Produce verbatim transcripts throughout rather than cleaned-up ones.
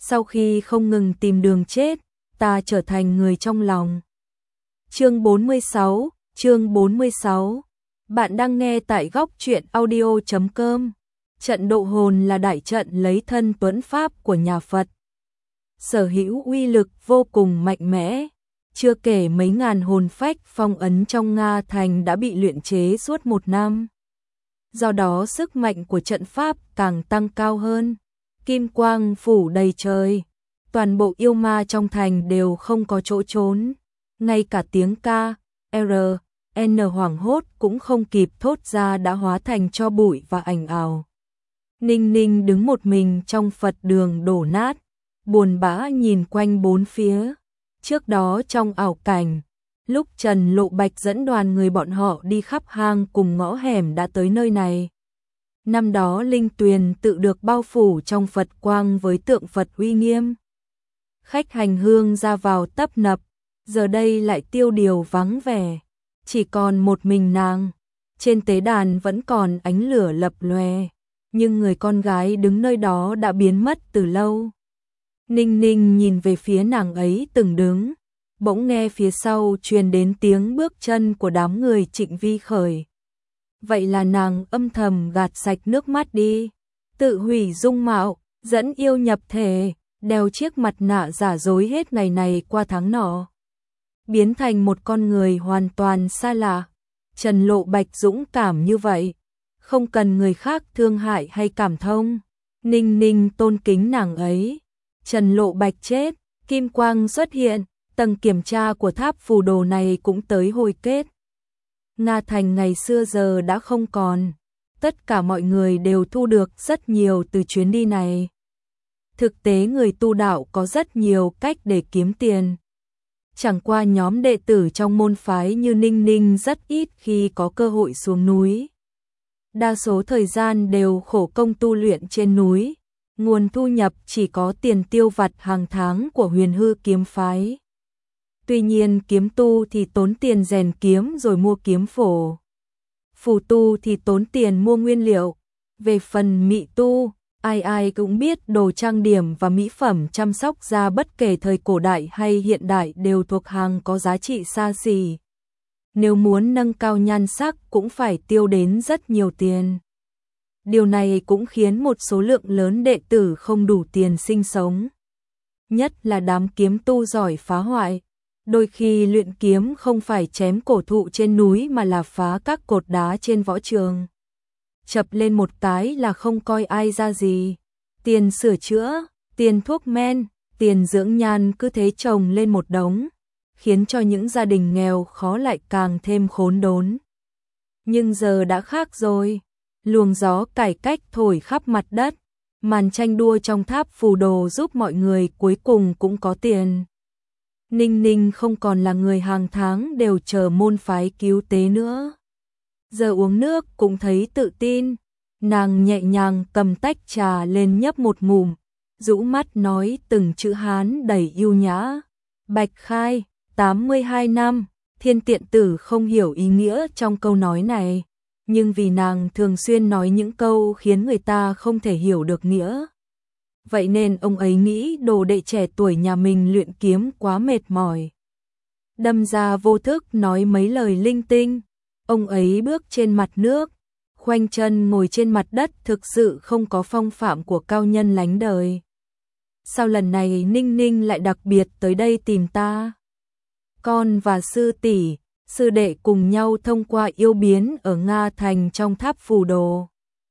sau khi không ngừng tìm đường chết, ta trở thành người trong lòng. Chương bốn mươi sáu, chương bốn mươi sáu. Bạn đang nghe tại góc truyện audio chấm com. Trận độ hồn là đại trận lấy thân tuấn pháp của nhà Phật. Sở hữu uy lực vô cùng mạnh mẽ. Chưa kể mấy ngàn hồn phách phong ấn trong Nga Thành đã bị luyện chế suốt một năm. Do đó sức mạnh của trận pháp càng tăng cao hơn. Kim quang phủ đầy trời. Toàn bộ yêu ma trong thành đều không có chỗ trốn. Ngay cả tiếng ca, R, N hoảng hốt cũng không kịp thốt ra đã hóa thành tro bụi và ảnh ảo. Ninh Ninh đứng một mình trong Phật đường đổ nát, buồn bã nhìn quanh bốn phía. Trước đó trong ảo cảnh, lúc Trần Lộ Bạch dẫn đoàn người bọn họ đi khắp hang cùng ngõ hẻm đã tới nơi này. Năm đó linh tuyền tự được bao phủ trong Phật quang với tượng Phật uy nghiêm. Khách hành hương ra vào tấp nập, giờ đây lại tiêu điều vắng vẻ, chỉ còn một mình nàng. Trên tế đàn vẫn còn ánh lửa lập lòe, nhưng người con gái đứng nơi đó đã biến mất từ lâu. Ninh Ninh nhìn về phía nàng ấy từng đứng, bỗng nghe phía sau truyền đến tiếng bước chân của đám người Trịnh Vi Khởi. Vậy là nàng âm thầm gạt sạch nước mắt đi, tự hủy dung mạo, dẫn yêu nhập thể, đeo chiếc mặt nạ giả dối hết ngày này qua tháng nọ, biến thành một con người hoàn toàn xa lạ. Trần Lộ Bạch dũng cảm như vậy, không cần người khác thương hại hay cảm thông. Ninh Ninh tôn kính nàng ấy. Trần Lộ Bạch chết, kim quang xuất hiện, tầng kiểm tra của tháp phù đồ này cũng tới hồi kết. Nga Thành ngày xưa giờ đã không còn, tất cả mọi người đều thu được rất nhiều từ chuyến đi này. Thực tế người tu đạo có rất nhiều cách để kiếm tiền. Chẳng qua nhóm đệ tử trong môn phái như Ninh Ninh rất ít khi có cơ hội xuống núi. Đa số thời gian đều khổ công tu luyện trên núi, nguồn thu nhập chỉ có tiền tiêu vặt hàng tháng của Huyền Hư kiếm phái. Tuy nhiên kiếm tu thì tốn tiền rèn kiếm rồi mua kiếm phổ. Phù tu thì tốn tiền mua nguyên liệu. Về phần mỹ tu, ai ai cũng biết đồ trang điểm và mỹ phẩm chăm sóc da bất kể thời cổ đại hay hiện đại đều thuộc hàng có giá trị xa xỉ. Nếu muốn nâng cao nhan sắc cũng phải tiêu đến rất nhiều tiền. Điều này cũng khiến một số lượng lớn đệ tử không đủ tiền sinh sống. Nhất là đám kiếm tu giỏi phá hoại. Đôi khi luyện kiếm không phải chém cổ thụ trên núi mà là phá các cột đá trên võ trường. Chập lên một cái là không coi ai ra gì. Tiền sửa chữa, tiền thuốc men, tiền dưỡng nhan cứ thế chồng lên một đống, khiến cho những gia đình nghèo khó lại càng thêm khốn đốn. Nhưng giờ đã khác rồi. Luồng gió cải cách thổi khắp mặt đất, màn tranh đua trong tháp phù đồ giúp mọi người cuối cùng cũng có tiền. Ninh Ninh không còn là người hàng tháng đều chờ môn phái cứu tế nữa. Giờ uống nước cũng thấy tự tin, nàng nhẹ nhàng cầm tách trà lên nhấp một ngụm, rũ mắt nói từng chữ Hán đầy yêu nhã. Bạch khai, tám mươi hai năm, Thiên Tiện Tử không hiểu ý nghĩa trong câu nói này. Nhưng vì nàng thường xuyên nói những câu khiến người ta không thể hiểu được nghĩa. Vậy nên ông ấy nghĩ đồ đệ trẻ tuổi nhà mình luyện kiếm quá mệt mỏi. Đâm ra vô thức nói mấy lời linh tinh. Ông ấy bước trên mặt nước, khoanh chân ngồi trên mặt đất thực sự không có phong phạm của cao nhân lánh đời. Sao lần này Ninh Ninh lại đặc biệt tới đây tìm ta? Con và sư tỷ, sư đệ cùng nhau thông qua yêu biến ở Nga Thành trong tháp phù đồ.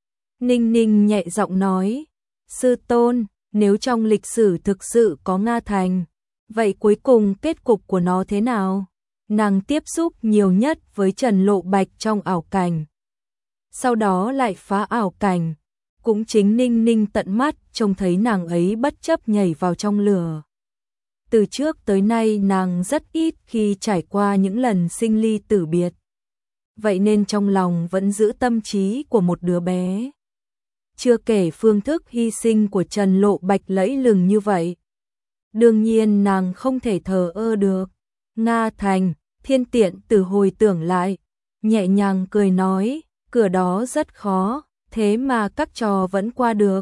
Ninh Ninh nhẹ giọng nói, sư tôn, nếu trong lịch sử thực sự có Nga Thành, vậy cuối cùng kết cục của nó thế nào? Nàng tiếp xúc nhiều nhất với Trần Lộ Bạch trong ảo cảnh. Sau đó lại phá ảo cảnh, cũng chính Ninh Ninh tận mắt trông thấy nàng ấy bất chấp nhảy vào trong lửa. Từ trước tới nay nàng rất ít khi trải qua những lần sinh ly tử biệt. Vậy nên trong lòng vẫn giữ tâm trí của một đứa bé. Chưa kể phương thức hy sinh của Trần Lộ Bạch lẫy lừng như vậy. Đương nhiên nàng không thể thờ ơ được. Nga Thành, Thiên Tiện Tử hồi tưởng lại, nhẹ nhàng cười nói, cửa đó rất khó, thế mà các trò vẫn qua được.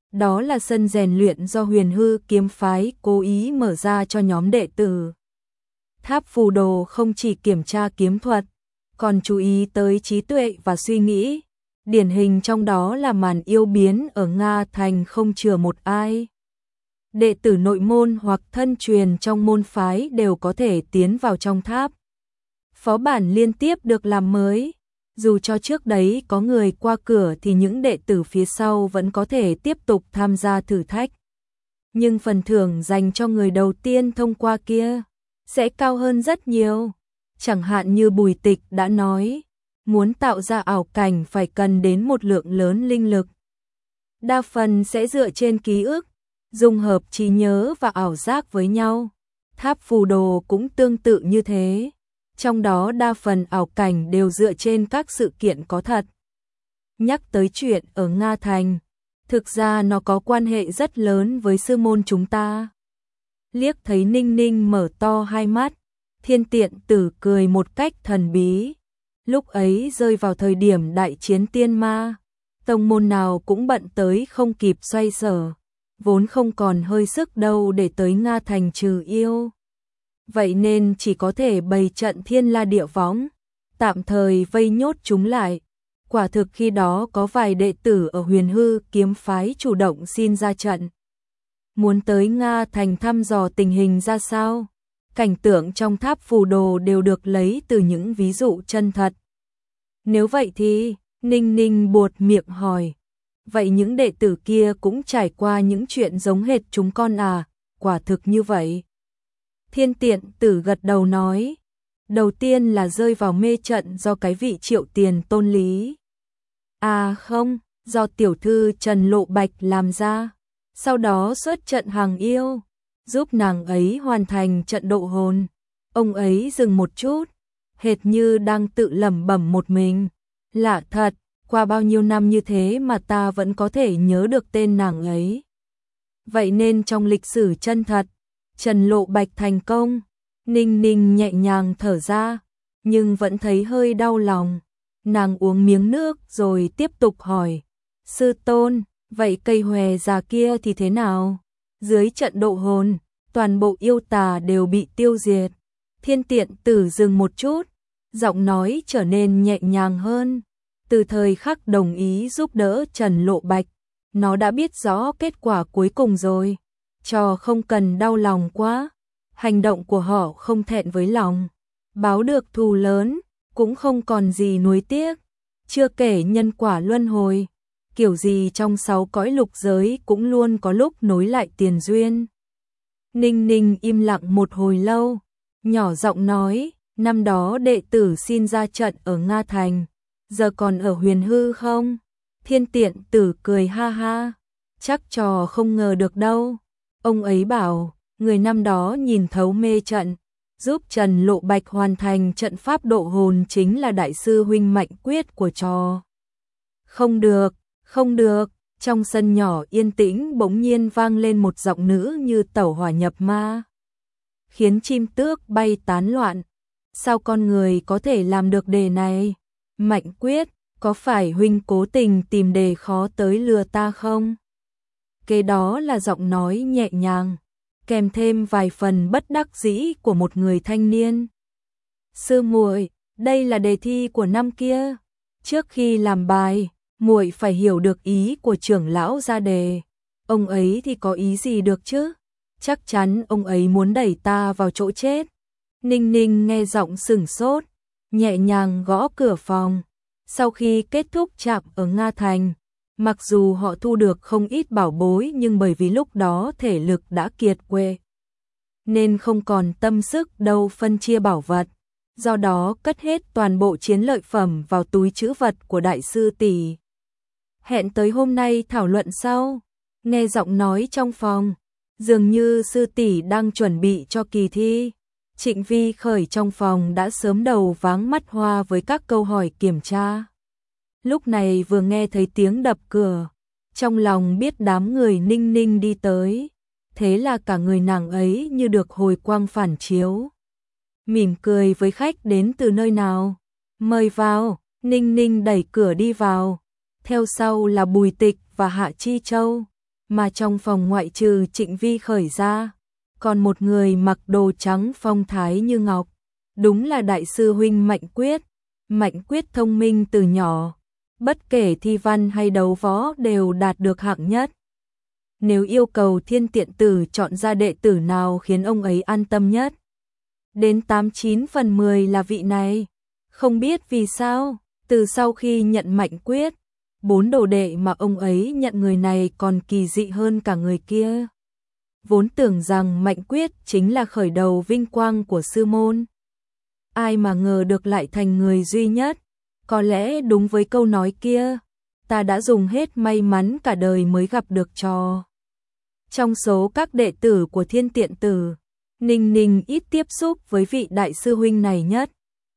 Đó là sân rèn luyện do Huyền Hư kiếm phái cố ý mở ra cho nhóm đệ tử. Tháp phù đồ không chỉ kiểm tra kiếm thuật, còn chú ý tới trí tuệ và suy nghĩ. Điển hình trong đó là màn yêu biến ở Nga Thành không chừa một ai. Đệ tử nội môn hoặc thân truyền trong môn phái đều có thể tiến vào trong tháp. Phó bản liên tiếp được làm mới. Dù cho trước đấy có người qua cửa thì những đệ tử phía sau vẫn có thể tiếp tục tham gia thử thách. Nhưng phần thưởng dành cho người đầu tiên thông qua kia sẽ cao hơn rất nhiều. Chẳng hạn như Bùi Tịch đã nói, muốn tạo ra ảo cảnh phải cần đến một lượng lớn linh lực. Đa phần sẽ dựa trên ký ức, dung hợp trí nhớ và ảo giác với nhau. Tháp phù đồ cũng tương tự như thế. Trong đó đa phần ảo cảnh đều dựa trên các sự kiện có thật. Nhắc tới chuyện ở Nga Thành, thực ra nó có quan hệ rất lớn với sư môn chúng ta. Liếc thấy Ninh Ninh mở to hai mắt, Thiên Tiện Tử cười một cách thần bí. Lúc ấy rơi vào thời điểm đại chiến tiên ma, tông môn nào cũng bận tới không kịp xoay sở, vốn không còn hơi sức đâu để tới Nga Thành trừ yêu. Vậy nên chỉ có thể bày trận thiên la địa võng, tạm thời vây nhốt chúng lại. Quả thực khi đó có vài đệ tử ở Huyền Hư kiếm phái chủ động xin ra trận. Muốn tới Nga Thành thăm dò tình hình ra sao. Cảnh tượng trong tháp phù đồ đều được lấy từ những ví dụ chân thật. Nếu vậy thì, Ninh Ninh buột miệng hỏi. Vậy những đệ tử kia cũng trải qua những chuyện giống hệt chúng con à? Quả thực như vậy. Thiên Tiện Tử gật đầu nói. Đầu tiên là rơi vào mê trận do cái vị Triệu Tiền Tôn lý. À không, do tiểu thư Trần Lộ Bạch làm ra. Sau đó xuất trận hàng yêu, giúp nàng ấy hoàn thành trận độ hồn. Ông ấy dừng một chút, hệt như đang tự lẩm bẩm một mình. Lạ thật, qua bao nhiêu năm như thế mà ta vẫn có thể nhớ được tên nàng ấy. Vậy nên trong lịch sử chân thật, Trần Lộ Bạch thành công. Ninh Ninh nhẹ nhàng thở ra, nhưng vẫn thấy hơi đau lòng. Nàng uống miếng nước rồi tiếp tục hỏi. Sư tôn, vậy cây hòe già kia thì thế nào? Dưới trận độ hồn, toàn bộ yêu tà đều bị tiêu diệt. Thiên Tiện Tử dừng một chút, giọng nói trở nên nhẹ nhàng hơn. Từ thời khắc đồng ý giúp đỡ Trần Lộ Bạch, nó đã biết rõ kết quả cuối cùng rồi. Cho không cần đau lòng quá. Hành động của họ không thẹn với lòng. Báo được thù lớn, cũng không còn gì nuối tiếc. Chưa kể nhân quả luân hồi. Kiểu gì trong sáu cõi lục giới cũng luôn có lúc nối lại tiền duyên. Ninh Ninh im lặng một hồi lâu, nhỏ giọng nói, năm đó đệ tử xin ra trận ở Nga Thành, giờ còn ở Huyền Hư không? Thiên Tiện Tử cười ha ha, chắc trò không ngờ được đâu. Ông ấy bảo, người năm đó nhìn thấu mê trận, giúp Trần Lộ Bạch hoàn thành trận pháp độ hồn chính là đại sư huynh Mạnh Quyết của trò. Không được, không được, trong sân nhỏ yên tĩnh bỗng nhiên vang lên một giọng nữ như tẩu hỏa nhập ma, khiến chim tước bay tán loạn. Sao con người có thể làm được đề này? Mạnh Quyết, có phải huynh cố tình tìm đề khó tới lừa ta không? Kế đó là giọng nói nhẹ nhàng, kèm thêm vài phần bất đắc dĩ của một người thanh niên. Sư muội, đây là đề thi của năm kia. Trước khi làm bài, muội phải hiểu được ý của trưởng lão ra đề. Ông ấy thì có ý gì được chứ? Chắc chắn ông ấy muốn đẩy ta vào chỗ chết. Ninh Ninh nghe giọng sửng sốt, nhẹ nhàng gõ cửa phòng. Sau khi kết thúc trạm ở Nga Thành, mặc dù họ thu được không ít bảo bối nhưng bởi vì lúc đó thể lực đã kiệt quệ, nên không còn tâm sức đâu phân chia bảo vật. Do đó cất hết toàn bộ chiến lợi phẩm vào túi trữ vật của đại sư tỷ. Hẹn tới hôm nay thảo luận sau. Nghe giọng nói trong phòng, dường như sư tỷ đang chuẩn bị cho kỳ thi. Trịnh Vi Khởi trong phòng đã sớm đầu váng mắt hoa với các câu hỏi kiểm tra. Lúc này vừa nghe thấy tiếng đập cửa, trong lòng biết đám người Ninh Ninh đi tới, thế là cả người nàng ấy như được hồi quang phản chiếu. Mỉm cười với khách đến từ nơi nào, mời vào. Ninh Ninh đẩy cửa đi vào, theo sau là Bùi Tịch và Hạ Chi Châu. mà trong phòng ngoại trừ Trịnh Vi Khởi ra, còn một người mặc đồ trắng phong thái như ngọc, đúng là đại sư huynh Mạnh Quyết. Mạnh Quyết thông minh từ nhỏ, bất kể thi văn hay đấu võ đều đạt được hạng nhất. Nếu yêu cầu Thiên Tiện Tử chọn ra đệ tử nào khiến ông ấy an tâm nhất, đến tám chín phần mười là vị này. Không biết vì sao, từ sau khi nhận Mạnh Quyết, bốn đồ đệ mà ông ấy nhận người này còn kỳ dị hơn cả người kia. Vốn tưởng rằng Mạnh Quyết chính là khởi đầu vinh quang của sư môn. Ai mà ngờ được lại thành người duy nhất. Có lẽ đúng với câu nói kia, ta đã dùng hết may mắn cả đời mới gặp được trò. Trong số các đệ tử của Thiên Tiện Tử, Ninh Ninh ít tiếp xúc với vị đại sư huynh này nhất.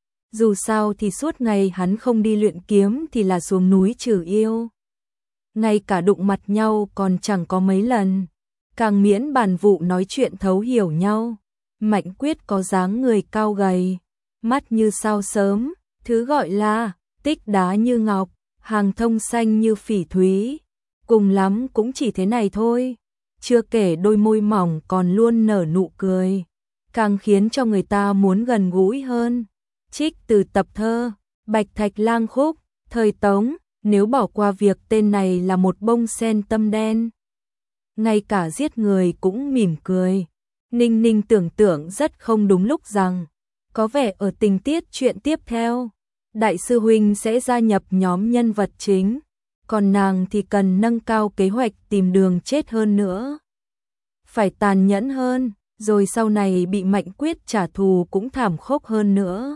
Dù sao thì suốt ngày hắn không đi luyện kiếm thì là xuống núi trừ yêu. Ngay cả đụng mặt nhau còn chẳng có mấy lần. Càng miễn bàn vụ nói chuyện thấu hiểu nhau. Mạnh Quyết có dáng người cao gầy, mắt như sao sớm, thứ gọi là tích đá như ngọc, hàng thông xanh như phỉ thúy. Cùng lắm cũng chỉ thế này thôi. Chưa kể đôi môi mỏng còn luôn nở nụ cười, càng khiến cho người ta muốn gần gũi hơn. Trích từ tập thơ Bạch Thạch Lang Khúc, thời Tống, nếu bỏ qua việc tên này là một bông sen tâm đen, ngay cả giết người cũng mỉm cười. Ninh Ninh tưởng tượng rất không đúng lúc rằng, có vẻ ở tình tiết chuyện tiếp theo, đại sư huynh sẽ gia nhập nhóm nhân vật chính, còn nàng thì cần nâng cao kế hoạch tìm đường chết hơn nữa. Phải tàn nhẫn hơn, rồi sau này bị Mạnh Quyết trả thù cũng thảm khốc hơn nữa.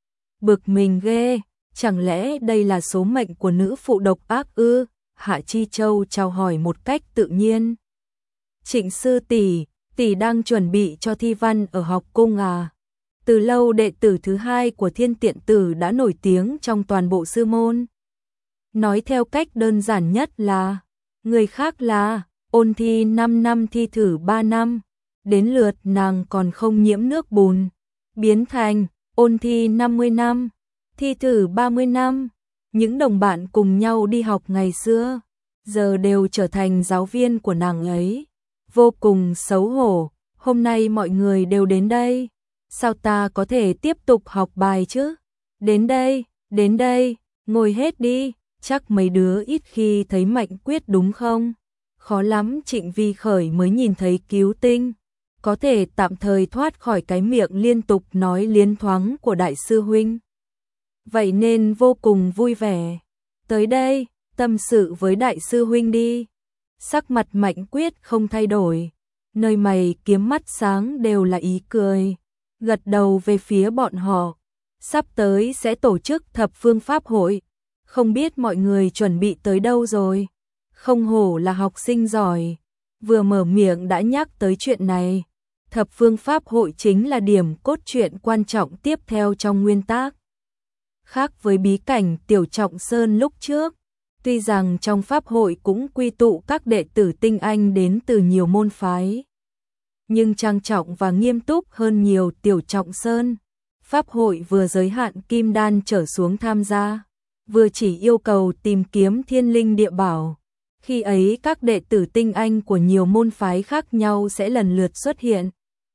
Bực mình ghê, chẳng lẽ đây là số mệnh của nữ phụ độc ác ư? Hạ Chi Châu chào hỏi một cách tự nhiên. Trịnh sư tỷ, tỷ đang chuẩn bị cho thi văn ở học cung à? Từ lâu đệ tử thứ hai của Thiên Tiện Tử đã nổi tiếng trong toàn bộ sư môn. Nói theo cách đơn giản nhất là, người khác là ôn thi năm năm thi thử ba năm, đến lượt nàng còn không nhiễm nước bùn, biến thành ôn thi năm mươi năm, thi thử ba mươi năm. Những đồng bạn cùng nhau đi học ngày xưa, giờ đều trở thành giáo viên của nàng ấy. Vô cùng xấu hổ, hôm nay mọi người đều đến đây, sao ta có thể tiếp tục học bài chứ? Đến đây, đến đây, ngồi hết đi, chắc mấy đứa ít khi thấy Mạnh Quyết đúng không? Khó lắm Trịnh Vi Khởi mới nhìn thấy cứu tinh, có thể tạm thời thoát khỏi cái miệng liên tục nói liến thoáng của đại sư huynh. Vậy nên vô cùng vui vẻ. Tới đây, tâm sự với đại sư huynh đi. Sắc mặt Mạnh Quyết không thay đổi, nơi mày kiếm mắt sáng đều là ý cười, gật đầu về phía bọn họ. Sắp tới sẽ tổ chức thập phương pháp hội, không biết mọi người chuẩn bị tới đâu rồi. Không hổ là học sinh giỏi, vừa mở miệng đã nhắc tới chuyện này. Thập phương pháp hội chính là điểm cốt truyện quan trọng tiếp theo trong nguyên tác. Khác với bí cảnh Tiểu Trọng Sơn lúc trước, tuy rằng trong pháp hội cũng quy tụ các đệ tử tinh anh đến từ nhiều môn phái, nhưng trang trọng và nghiêm túc hơn nhiều. Tiểu Trọng Sơn pháp hội vừa giới hạn kim đan trở xuống tham gia, vừa chỉ yêu cầu tìm kiếm thiên linh địa bảo. Khi ấy các đệ tử tinh anh của nhiều môn phái khác nhau sẽ lần lượt xuất hiện.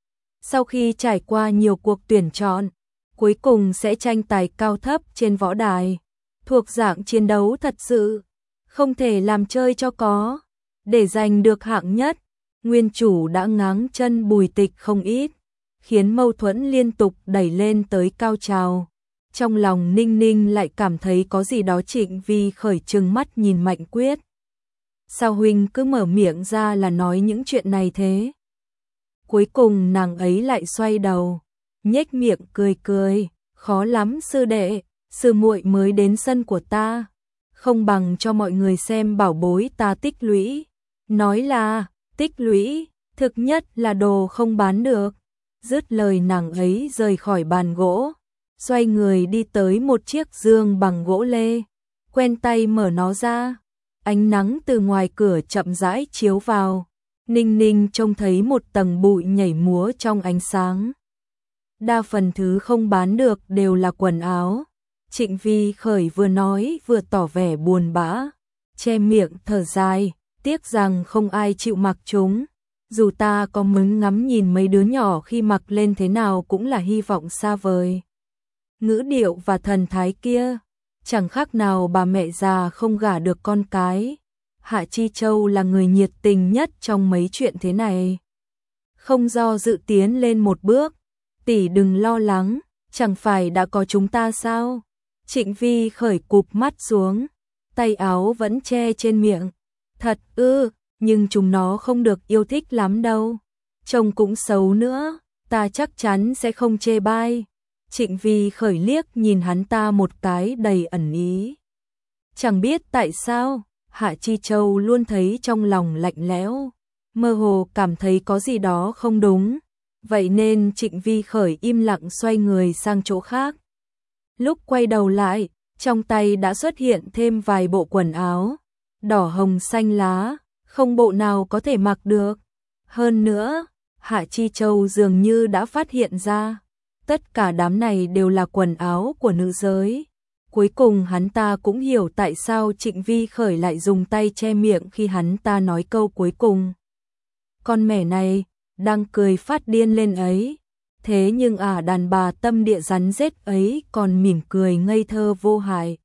Sau khi trải qua nhiều cuộc tuyển chọn, cuối cùng sẽ tranh tài cao thấp trên võ đài, thuộc dạng chiến đấu thật sự, không thể làm chơi cho có. Để giành được hạng nhất, nguyên chủ đã ngáng chân Bùi Tịch không ít, khiến mâu thuẫn liên tục đẩy lên tới cao trào. Trong lòng Ninh Ninh lại cảm thấy có gì đó. Trịnh Vi Khởi trừng mắt nhìn Mạnh Quyết. Sao huynh cứ mở miệng ra là nói những chuyện này thế? Cuối cùng nàng ấy lại xoay đầu, nhếch miệng cười cười, khó lắm sư đệ, sư muội mới đến sân của ta, không bằng cho mọi người xem bảo bối ta tích lũy. Nói là tích lũy, thực nhất là đồ không bán được. Dứt lời nàng ấy rời khỏi bàn gỗ, xoay người đi tới một chiếc giường bằng gỗ lê, quen tay mở nó ra. Ánh nắng từ ngoài cửa chậm rãi chiếu vào, Ninh Ninh trông thấy một tầng bụi nhảy múa trong ánh sáng. Đa phần thứ không bán được đều là quần áo. Trịnh Vi Khởi vừa nói vừa tỏ vẻ buồn bã, che miệng thở dài, tiếc rằng không ai chịu mặc chúng. Dù ta có muốn ngắm nhìn mấy đứa nhỏ khi mặc lên thế nào cũng là hy vọng xa vời. Ngữ điệu và thần thái kia, chẳng khác nào bà mẹ già không gả được con cái. Hạ Chi Châu là người nhiệt tình nhất trong mấy chuyện thế này. Không do dự tiến lên một bước, tỷ đừng lo lắng, chẳng phải đã có chúng ta sao? Trịnh Vi khởi cụp mắt xuống, tay áo vẫn che trên miệng. Thật ư, nhưng chúng nó không được yêu thích lắm đâu. Trông cũng xấu nữa, ta chắc chắn sẽ không chê bai. Trịnh Vi khởi liếc nhìn hắn ta một cái đầy ẩn ý. Chẳng biết tại sao, Hạ Chi Châu luôn thấy trong lòng lạnh lẽo, mơ hồ cảm thấy có gì đó không đúng. Vậy nên Trịnh Vi khởi im lặng xoay người sang chỗ khác. Lúc quay đầu lại, trong tay đã xuất hiện thêm vài bộ quần áo, đỏ hồng xanh lá, không bộ nào có thể mặc được. Hơn nữa, Hạ Chi Châu dường như đã phát hiện ra, tất cả đám này đều là quần áo của nữ giới. Cuối cùng hắn ta cũng hiểu tại sao Trịnh Vi khởi lại dùng tay che miệng khi hắn ta nói câu cuối cùng. Con mẻ này, đang cười phát điên lên ấy. Thế nhưng ả à, đàn bà tâm địa rắn rết ấy còn mỉm cười ngây thơ vô hại.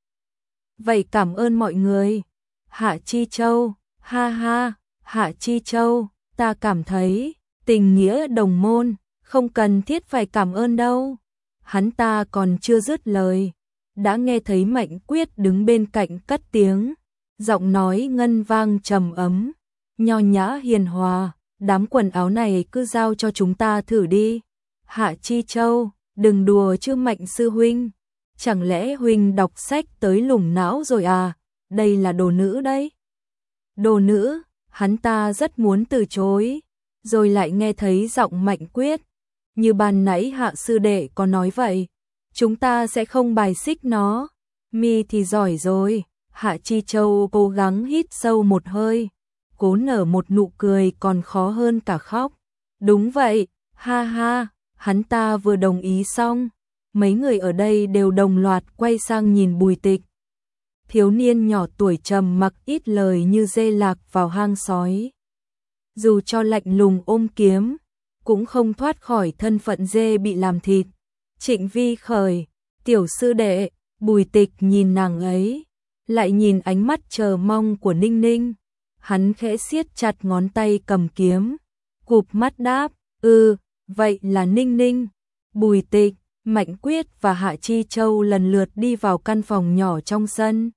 Vậy cảm ơn mọi người. Hạ Chi Châu, ha ha, Hạ Chi Châu, ta cảm thấy, tình nghĩa đồng môn, không cần thiết phải cảm ơn đâu. Hắn ta còn chưa dứt lời, đã nghe thấy Mạnh Quyết đứng bên cạnh cất tiếng, giọng nói ngân vang trầm ấm, nho nhã hiền hòa, đám quần áo này cứ giao cho chúng ta thử đi. Hạ Chi Châu, đừng đùa chứ Mạnh sư huynh, chẳng lẽ huynh đọc sách tới lủng não rồi à, đây là đồ nữ đấy. Đồ nữ, hắn ta rất muốn từ chối, rồi lại nghe thấy giọng Mạnh Quyết, như ban nãy Hạ sư đệ có nói vậy, chúng ta sẽ không bài xích nó. Mi thì giỏi rồi. Hạ Chi Châu cố gắng hít sâu một hơi, cố nở một nụ cười còn khó hơn cả khóc. Đúng vậy, ha ha, hắn ta vừa đồng ý xong, mấy người ở đây đều đồng loạt quay sang nhìn Bùi Tịch. Thiếu niên nhỏ tuổi trầm mặc ít lời như dê lạc vào hang sói. Dù cho lạnh lùng ôm kiếm, cũng không thoát khỏi thân phận dê bị làm thịt. Trịnh Vi khởi, tiểu sư đệ, Bùi Tịch nhìn nàng ấy, lại nhìn ánh mắt chờ mong của Ninh Ninh. Hắn khẽ siết chặt ngón tay cầm kiếm, cụp mắt đáp, ừ, vậy là Ninh Ninh. Bùi Tịch, Mạnh Quyết và Hạ Chi Châu lần lượt đi vào căn phòng nhỏ trong sân.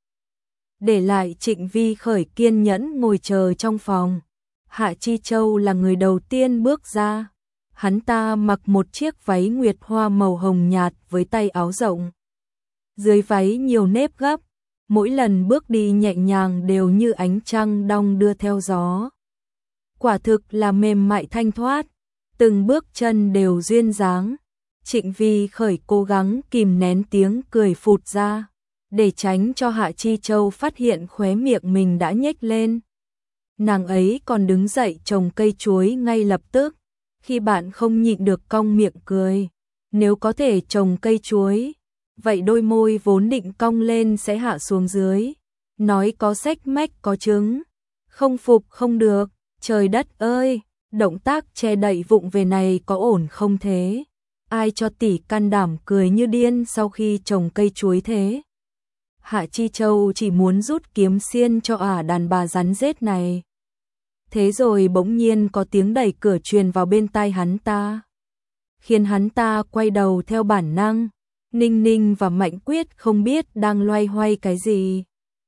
Để lại Trịnh Vi khởi kiên nhẫn ngồi chờ trong phòng. Hạ Chi Châu là người đầu tiên bước ra. Hắn ta mặc một chiếc váy nguyệt hoa màu hồng nhạt với tay áo rộng. Dưới váy nhiều nếp gấp, mỗi lần bước đi nhẹ nhàng đều như ánh trăng đong đưa theo gió. Quả thực là mềm mại thanh thoát, từng bước chân đều duyên dáng. Trịnh Vi khởi cố gắng kìm nén tiếng cười phụt ra, để tránh cho Hạ Chi Châu phát hiện khóe miệng mình đã nhếch lên. Nàng ấy còn đứng dậy trồng cây chuối ngay lập tức, khi bạn không nhịn được cong miệng cười. Nếu có thể trồng cây chuối, vậy đôi môi vốn định cong lên sẽ hạ xuống dưới. Nói có xách mách có trứng, không phục không được, trời đất ơi, động tác che đậy vụng về này có ổn không thế? Ai cho tỷ can đảm cười như điên sau khi trồng cây chuối thế? Hạ Chi Châu chỉ muốn rút kiếm xiên cho ả đàn bà rắn rết này. Thế rồi bỗng nhiên có tiếng đẩy cửa truyền vào bên tai hắn ta, khiến hắn ta quay đầu theo bản năng. Ninh Ninh và Mạnh Quyết không biết đang loay hoay cái gì.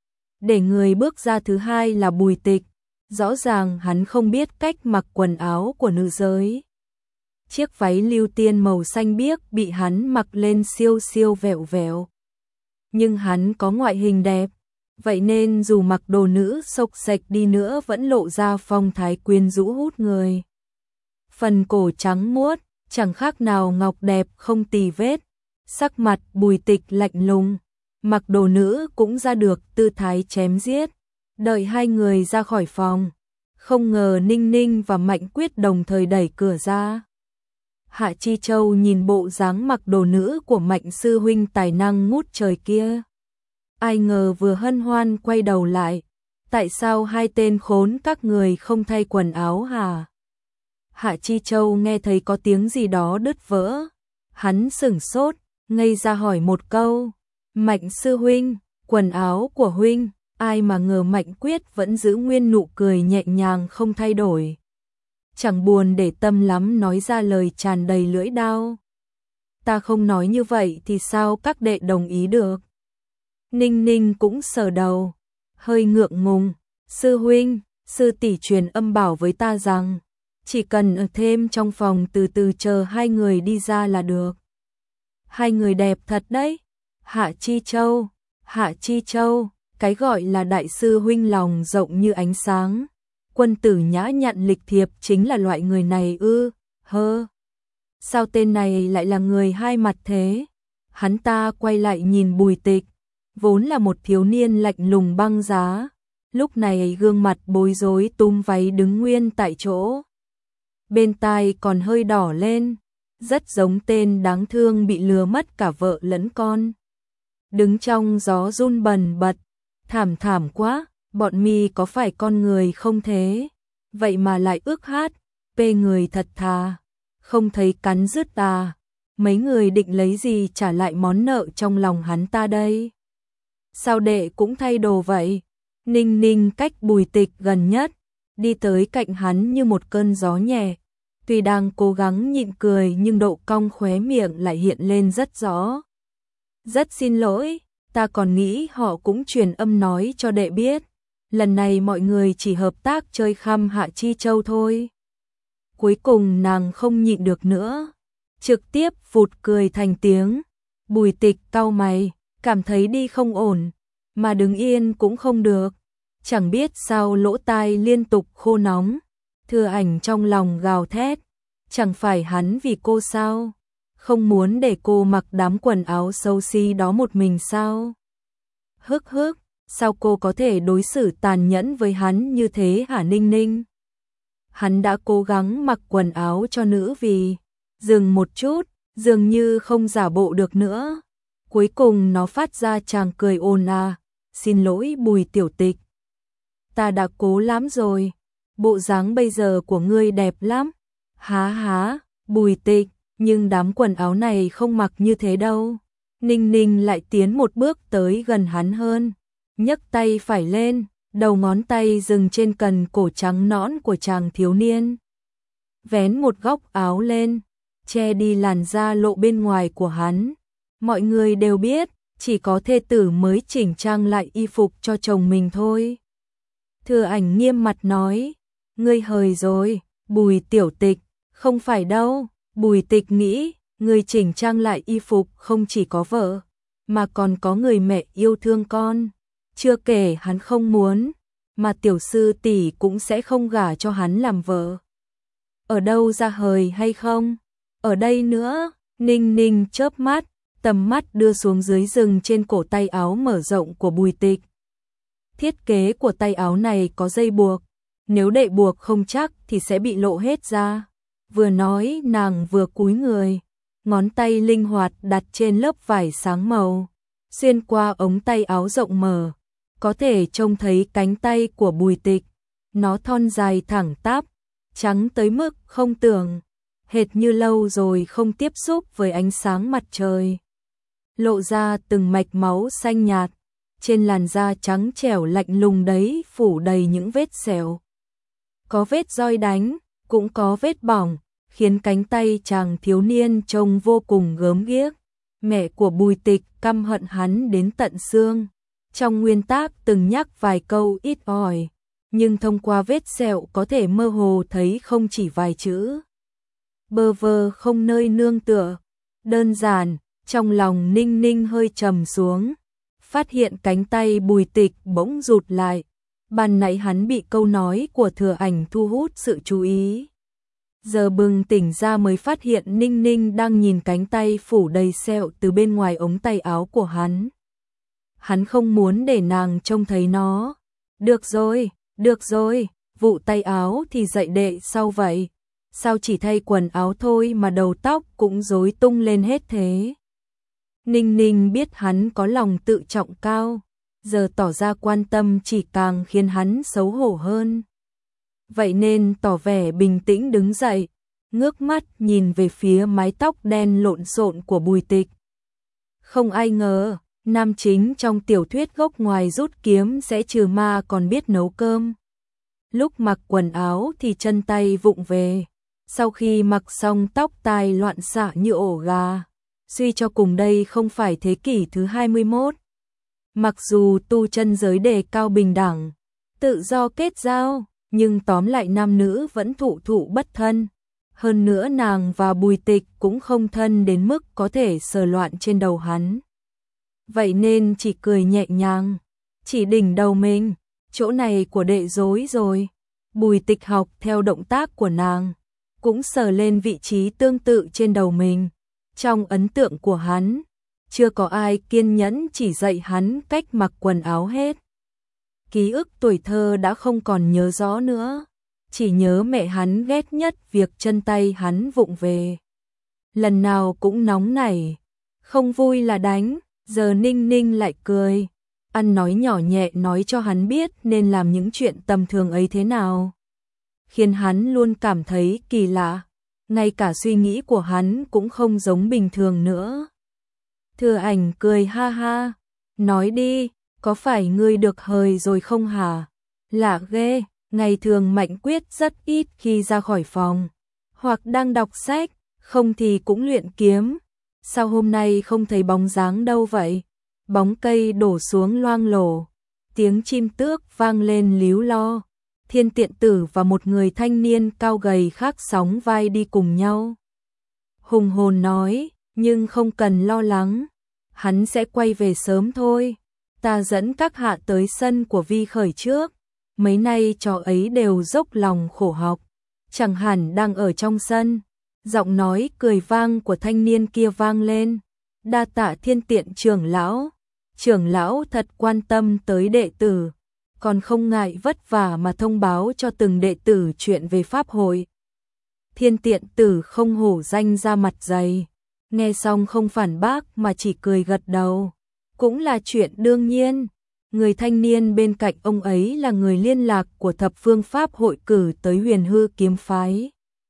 Để người bước ra thứ hai là Bùi Tịch, rõ ràng hắn không biết cách mặc quần áo của nữ giới. Chiếc váy lưu tiên màu xanh biếc bị hắn mặc lên siêu siêu vẹo vẹo. Nhưng hắn có ngoại hình đẹp, vậy nên dù mặc đồ nữ xộc xệch đi nữa vẫn lộ ra phong thái quyến rũ hút người. Phần cổ trắng muốt, chẳng khác nào ngọc đẹp không tì vết. Sắc mặt Bùi Tịch lạnh lùng, mặc đồ nữ cũng ra được tư thái chém giết. Đợi hai người ra khỏi phòng, không ngờ Ninh Ninh và Mạnh Quyết đồng thời đẩy cửa ra. Hạ Chi Châu nhìn bộ dáng mặc đồ nữ của Mạnh sư huynh tài năng ngút trời kia. Ai ngờ vừa hân hoan quay đầu lại, Tại sao hai tên khốn các người không thay quần áo hả? Hạ Chi Châu nghe thấy có tiếng gì đó đứt vỡ. Hắn sửng sốt, ngây ra hỏi một câu. Mạnh sư huynh, quần áo của huynh, ai mà ngờ Mạnh Quyết vẫn giữ nguyên nụ cười nhẹ nhàng không thay đổi. Chẳng buồn để tâm lắm nói ra lời tràn đầy lưỡi đao. Ta không nói như vậy thì sao các đệ đồng ý được? Ninh Ninh cũng sờ đầu, hơi ngượng ngùng. Sư huynh, sư tỷ truyền âm bảo với ta rằng, chỉ cần ở thêm trong phòng từ từ chờ hai người đi ra là được. Hai người đẹp thật đấy. Hạ Chi Châu, Hạ Chi Châu, cái gọi là đại sư huynh lòng rộng như ánh sáng. Quân tử nhã nhặn lịch thiệp chính là loại người này ư, hơ. Sao tên này lại là người hai mặt thế? Hắn ta quay lại nhìn Bùi Tịch, vốn là một thiếu niên lạnh lùng băng giá. Lúc này gương mặt bối rối túm váy đứng nguyên tại chỗ. Bên tai còn hơi đỏ lên, rất giống tên đáng thương bị lừa mất cả vợ lẫn con. Đứng trong gió run bần bật, thảm thảm quá, bọn mi có phải con người không thế? Vậy mà lại ước hát, pê người thật thà, không thấy cắn rứt à? Mấy người định lấy gì trả lại món nợ trong lòng hắn ta đây? Sao đệ cũng thay đồ vậy? Ninh Ninh cách Bùi Tịch gần nhất, đi tới cạnh hắn như một cơn gió nhẹ. Tuy đang cố gắng nhịn cười nhưng độ cong khóe miệng lại hiện lên rất rõ. Rất xin lỗi, ta còn nghĩ họ cũng truyền âm nói cho đệ biết. Lần này mọi người chỉ hợp tác chơi khăm Hạ Chi Châu thôi. Cuối cùng nàng không nhịn được nữa, trực tiếp vụt cười thành tiếng. Bùi Tịch cau mày, cảm thấy đi không ổn, mà đứng yên cũng không được. Chẳng biết sao lỗ tai liên tục khô nóng. Thừa Ảnh trong lòng gào thét, chẳng phải hắn vì cô sao? Không muốn để cô mặc đám quần áo xấu xí đó một mình sao? Hức hức, sao cô có thể đối xử tàn nhẫn với hắn như thế hả Ninh Ninh? Hắn đã cố gắng mặc quần áo cho nữ vì, dừng một chút, dường như không giả bộ được nữa. Cuối cùng nó phát ra chàng cười ồn à, xin lỗi Bùi tiểu tịch. Ta đã cố lắm rồi, bộ dáng bây giờ của ngươi đẹp lắm. Há há, Bùi Tịch, nhưng đám quần áo này không mặc như thế đâu. Ninh Ninh lại tiến một bước tới gần hắn hơn, nhấc tay phải lên, đầu ngón tay dừng trên cần cổ trắng nõn của chàng thiếu niên. Vén một góc áo lên, che đi làn da lộ bên ngoài của hắn. Mọi người đều biết, chỉ có thê tử mới chỉnh trang lại y phục cho chồng mình thôi. Thừa Ảnh nghiêm mặt nói, ngươi hời rồi, Bùi tiểu tịch, không phải đâu. Bùi Tịch nghĩ, người chỉnh trang lại y phục không chỉ có vợ, mà còn có người mẹ yêu thương con. Chưa kể hắn không muốn, mà tiểu sư tỷ cũng sẽ không gả cho hắn làm vợ. Ở đâu ra hời hay không? Ở đây nữa. Ninh Ninh chớp mắt, tầm mắt đưa xuống dưới rừng trên cổ tay áo mở rộng của Bùi Tịch. Thiết kế của tay áo này có dây buộc, nếu đệ buộc không chắc thì sẽ bị lộ hết ra. Vừa nói nàng vừa cúi người, ngón tay linh hoạt đặt trên lớp vải sáng màu, xuyên qua ống tay áo rộng mở, có thể trông thấy cánh tay của Bùi Tịch. Nó thon dài thẳng tắp, trắng tới mức không tưởng, hệt như lâu rồi không tiếp xúc với ánh sáng mặt trời. Lộ ra từng mạch máu xanh nhạt, trên làn da trắng trẻo lạnh lùng đấy phủ đầy những vết sẹo. Có vết roi đánh, cũng có vết bỏng, khiến cánh tay chàng thiếu niên trông vô cùng gớm ghiếc. Mẹ của Bùi Tịch căm hận hắn đến tận xương. Trong nguyên tác từng nhắc vài câu ít ỏi, nhưng thông qua vết sẹo có thể mơ hồ thấy không chỉ vài chữ. Bơ vơ không nơi nương tựa. Đơn giản, trong lòng Ninh Ninh hơi trầm xuống, phát hiện cánh tay Bùi Tịch bỗng rụt lại. Ban nãy hắn bị câu nói của Thừa Ảnh thu hút sự chú ý. Giờ bừng tỉnh ra mới phát hiện Ninh Ninh đang nhìn cánh tay phủ đầy sẹo từ bên ngoài ống tay áo của hắn. Hắn không muốn để nàng trông thấy nó. Được rồi, được rồi, vụ tay áo thì dậy đệ sau vậy. Sao chỉ thay quần áo thôi mà đầu tóc cũng rối tung lên hết thế? Ninh Ninh biết hắn có lòng tự trọng cao, giờ tỏ ra quan tâm chỉ càng khiến hắn xấu hổ hơn. Vậy nên tỏ vẻ bình tĩnh đứng dậy, ngước mắt nhìn về phía mái tóc đen lộn xộn của Bùi Tịch. Không ai ngờ, nam chính trong tiểu thuyết gốc ngoài rút kiếm sẽ trừ ma còn biết nấu cơm. Lúc mặc quần áo thì chân tay vụng về, sau khi mặc xong tóc tai loạn xạ như ổ gà. Suy cho cùng đây không phải thế kỷ thứ hai mươi mốt. Mặc dù tu chân giới đề cao bình đẳng, tự do kết giao, nhưng tóm lại nam nữ vẫn thụ thụ bất thân. Hơn nữa nàng và Bùi Tịch cũng không thân đến mức có thể sờ loạn trên đầu hắn. Vậy nên chỉ cười nhẹ nhàng, chỉ đỉnh đầu mình, chỗ này của đệ rối rồi. Bùi Tịch học theo động tác của nàng, cũng sờ lên vị trí tương tự trên đầu mình. Trong ấn tượng của hắn, chưa có ai kiên nhẫn chỉ dạy hắn cách mặc quần áo hết. Ký ức tuổi thơ đã không còn nhớ rõ nữa, chỉ nhớ mẹ hắn ghét nhất việc chân tay hắn vụng về. Lần nào cũng nóng nảy, không vui là đánh, giờ Ninh Ninh lại cười, ăn nói nhỏ nhẹ nói cho hắn biết nên làm những chuyện tầm thường ấy thế nào. Khiến hắn luôn cảm thấy kỳ lạ, ngay cả suy nghĩ của hắn cũng không giống bình thường nữa. Thừa Ảnh cười ha ha, nói đi, có phải ngươi được hời rồi không hả? Lạ ghê, ngày thường Mạnh Quyết rất ít khi ra khỏi phòng, hoặc đang đọc sách, không thì cũng luyện kiếm. Sao hôm nay không thấy bóng dáng đâu vậy? Bóng cây đổ xuống loang lổ, tiếng chim tước vang lên líu lo. Thiên Tiện Tử và một người thanh niên cao gầy khác sóng vai đi cùng nhau. Hùng hồn nói, nhưng không cần lo lắng, hắn sẽ quay về sớm thôi. Ta dẫn các hạ tới sân của Vi Khởi trước, mấy nay trò ấy đều dốc lòng khổ học, chẳng hẳn đang ở trong sân. Giọng nói cười vang của thanh niên kia vang lên, đa tạ Thiên Tiện trưởng lão, trưởng lão thật quan tâm tới đệ tử, còn không ngại vất vả mà thông báo cho từng đệ tử chuyện về pháp hội. Thiên Tiện Tử không hổ danh ra mặt dày, nghe xong không phản bác mà chỉ cười gật đầu, cũng là chuyện đương nhiên. Người thanh niên bên cạnh ông ấy là người liên lạc của thập phương pháp hội cử tới Huyền Hư kiếm phái.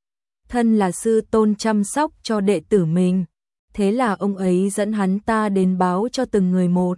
Thân là sư tôn chăm sóc cho đệ tử mình, thế là ông ấy dẫn hắn ta đến báo cho từng người một.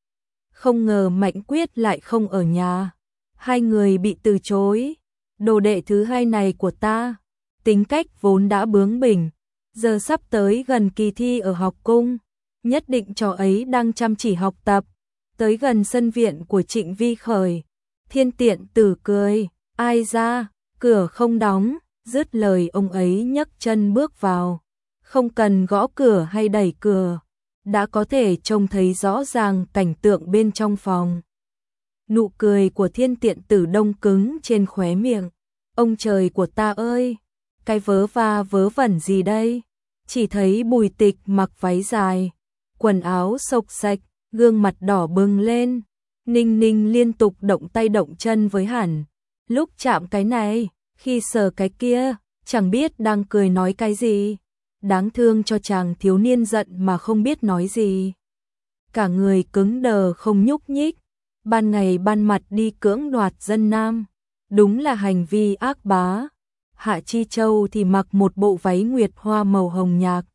Không ngờ Mạnh Quyết lại không ở nhà, hai người bị từ chối. Đồ đệ thứ hai này của ta, tính cách vốn đã bướng bỉnh, giờ sắp tới gần kỳ thi ở học cung, nhất định trò ấy đang chăm chỉ học tập. Tới gần sân viện của Trịnh Vi Khởi, Thiên Tiện Tử cười, ai ra, cửa không đóng. Dứt lời ông ấy nhấc chân bước vào, không cần gõ cửa hay đẩy cửa, đã có thể trông thấy rõ ràng cảnh tượng bên trong phòng. Nụ cười của Thiên Tiện Tử đông cứng trên khóe miệng, ông trời của ta ơi, cái vớ va vớ vẩn gì đây? Chỉ thấy Bùi Tịch mặc váy dài, quần áo xộc xạch, gương mặt đỏ bừng lên, Ninh Ninh liên tục động tay động chân với hắn, lúc chạm cái này, khi sờ cái kia, chẳng biết đang cười nói cái gì. Đáng thương cho chàng thiếu niên giận mà không biết nói gì. Cả người cứng đờ không nhúc nhích, ban ngày ban mặt đi cưỡng đoạt dân nam, đúng là hành vi ác bá. Hạ Chi Châu thì mặc một bộ váy nguyệt hoa màu hồng nhạt,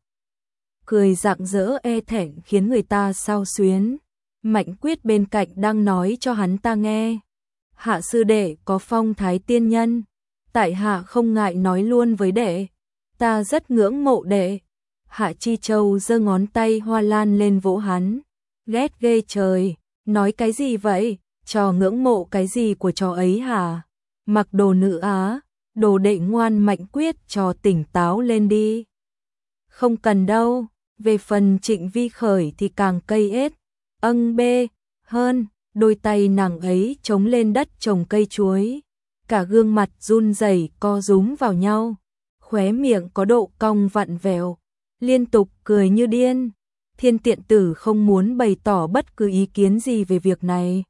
cười rạng rỡ e thẹn khiến người ta xao xuyến. Mạnh Quyết bên cạnh đang nói cho hắn ta nghe, Hạ sư đệ có phong thái tiên nhân, tại hạ không ngại nói luôn với đệ, ta rất ngưỡng mộ đệ. Hạ Chi Châu giơ ngón tay hoa lan lên vỗ hắn, ghét ghê trời, nói cái gì vậy, trò ngưỡng mộ cái gì của trò ấy hả? Mặc đồ nữ á, đồ đệ ngoan. Mạnh Quyết trò tỉnh táo lên đi. Không cần đâu, về phần Trịnh Vi Khởi thì càng cây ết, âng bê, hơn, đôi tay nàng ấy chống lên đất trồng cây chuối. Cả gương mặt run rẩy co rúm vào nhau, khóe miệng có độ cong vặn vẹo, liên tục cười như điên. Thiên Tiện Tử không muốn bày tỏ bất cứ ý kiến gì về việc này.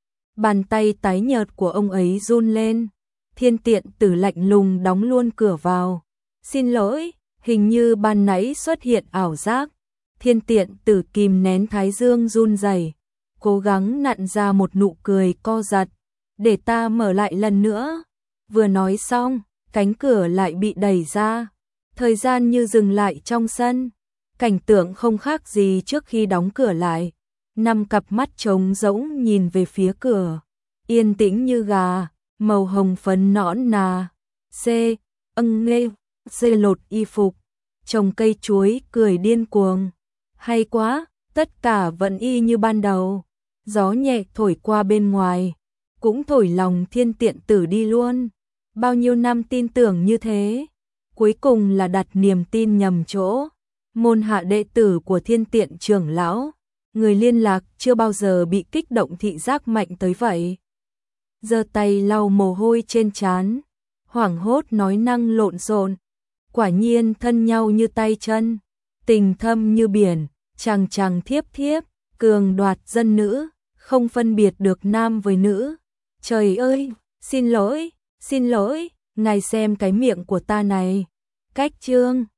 Bàn tay tái nhợt của ông ấy run lên, Thiên Tiện Tử lạnh lùng đóng luôn cửa vào. Xin lỗi, hình như ban nãy xuất hiện ảo giác. Thiên Tiện Tử kìm nén thái dương run rẩy, cố gắng nặn ra một nụ cười co giật, để ta mở lại lần nữa. Vừa nói xong, cánh cửa lại bị đẩy ra. Thời gian như dừng lại trong sân. Cảnh tượng không khác gì trước khi đóng cửa lại. Năm cặp mắt trống rỗng nhìn về phía cửa. Yên tĩnh như gà, màu hồng phấn nõn nà. C. Âng nghê, C lột y phục. Trồng cây chuối cười điên cuồng. Hay quá, tất cả vẫn y như ban đầu. Gió nhẹ thổi qua bên ngoài, cũng thổi lòng Thiên Tiện Tử đi luôn. Bao nhiêu năm tin tưởng như thế, cuối cùng là đặt niềm tin nhầm chỗ. Môn hạ đệ tử của Thiên Tiện trưởng lão, người liên lạc chưa bao giờ bị kích động thị giác mạnh tới vậy. Giơ tay lau mồ hôi trên trán, hoảng hốt nói năng lộn xộn. Quả nhiên thân nhau như tay chân, tình thâm như biển, chàng chàng thiếp thiếp, cường đoạt dân nữ, không phân biệt được nam với nữ. Trời ơi, xin lỗi, xin lỗi, ngài xem cái miệng của ta này. Cách chương